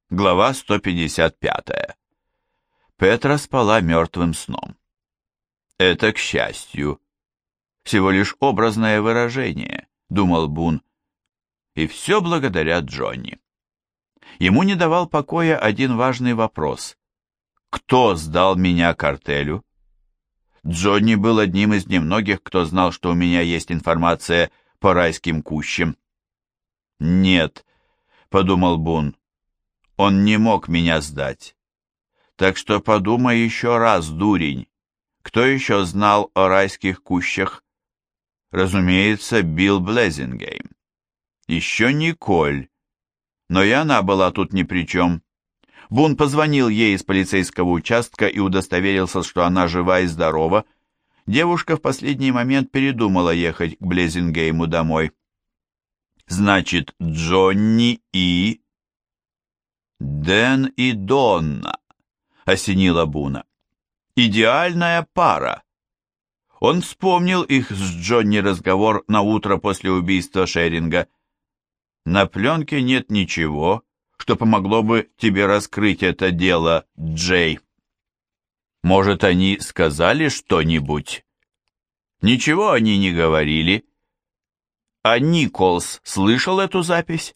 Глава 155. Петра спала мертвым сном. Это, к счастью, всего лишь образное выражение, думал Бун, и все благодаря Джонни. Ему не давал покоя один важный вопрос. Кто сдал меня картелю? Джонни был одним из немногих, кто знал, что у меня есть информация по райским кущам. «Нет», — подумал Бун, — «он не мог меня сдать. Так что подумай еще раз, дурень, кто еще знал о райских кущах?» Разумеется, Билл Блезингейм. Еще Николь, но и она была тут ни при чем. Бун позвонил ей из полицейского участка и удостоверился, что она жива и здорова. Девушка в последний момент передумала ехать к Блезингейму домой. Значит, Джонни и... Дэн и Донна, осенила Буна. Идеальная пара. Он вспомнил их с Джонни разговор на утро после убийства Шеринга. На пленке нет ничего, что помогло бы тебе раскрыть это дело, Джей. Может, они сказали что-нибудь? Ничего они не говорили. А Николс слышал эту запись?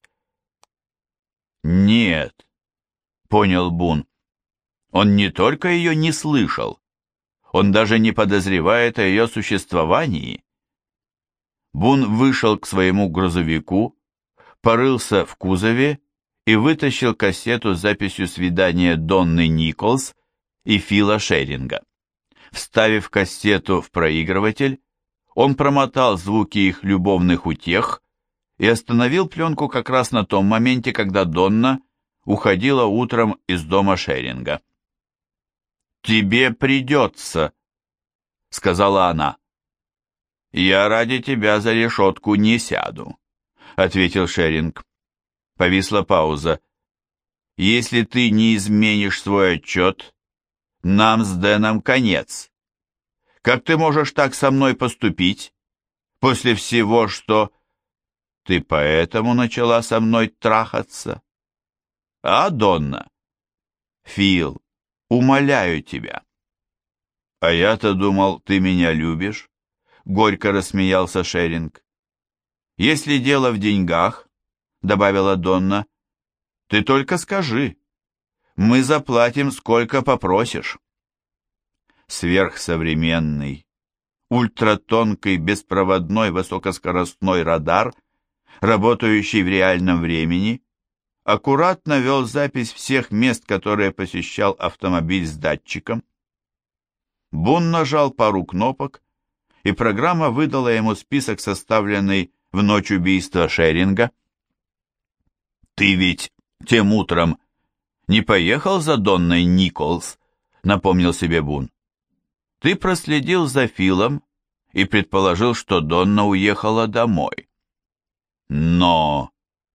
Нет, понял Бун. Он не только ее не слышал, он даже не подозревает о ее существовании. Бун вышел к своему грузовику, порылся в кузове и вытащил кассету с записью свидания Донны Николс и Фила Шеринга. Вставив кассету в проигрыватель, он промотал звуки их любовных утех и остановил пленку как раз на том моменте, когда Донна уходила утром из дома Шеринга. «Тебе придется», — сказала она. «Я ради тебя за решетку не сяду», — ответил Шеринг. Повисла пауза. «Если ты не изменишь свой отчет, нам с Дэном конец. Как ты можешь так со мной поступить? После всего, что... Ты поэтому начала со мной трахаться? А, Донна? Фил, умоляю тебя». «А я-то думал, ты меня любишь», — горько рассмеялся Шеринг. «Если дело в деньгах, — добавила Донна, — ты только скажи. Мы заплатим, сколько попросишь». Сверхсовременный, ультратонкий, беспроводной высокоскоростной радар, работающий в реальном времени, аккуратно вел запись всех мест, которые посещал автомобиль с датчиком. Бун нажал пару кнопок, и программа выдала ему список, составленный в ночь убийства Шеринга. «Ты ведь тем утром не поехал за Донной Николс?» — напомнил себе Бун. «Ты проследил за Филом и предположил, что Донна уехала домой. Но...»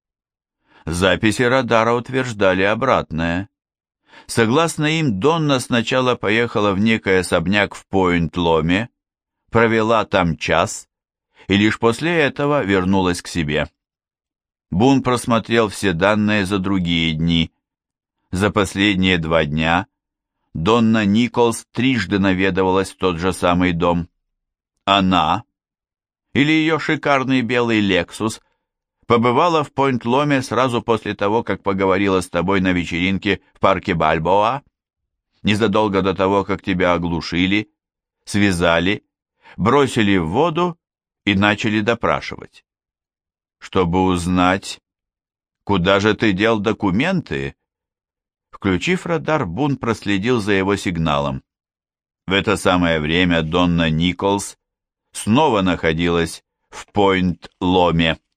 Записи радара утверждали обратное. Согласно им, Донна сначала поехала в некий особняк в Пойнт-Ломе, провела там час и лишь после этого вернулась к себе. Бун просмотрел все данные за другие дни. За последние 2 дня Донна Николс трижды наведывалась в тот же самый дом. Она, или ее шикарный белый «Лексус», побывала в Пойнт-Ломе сразу после того, как поговорила с тобой на вечеринке в парке Бальбоа, незадолго до того, как тебя оглушили, связали, бросили в воду и начали допрашивать. Чтобы узнать, куда же ты дел документы. Включив радар, Бун проследил за его сигналом. В это самое время Донна Николс снова находилась в Пойнт-Ломе.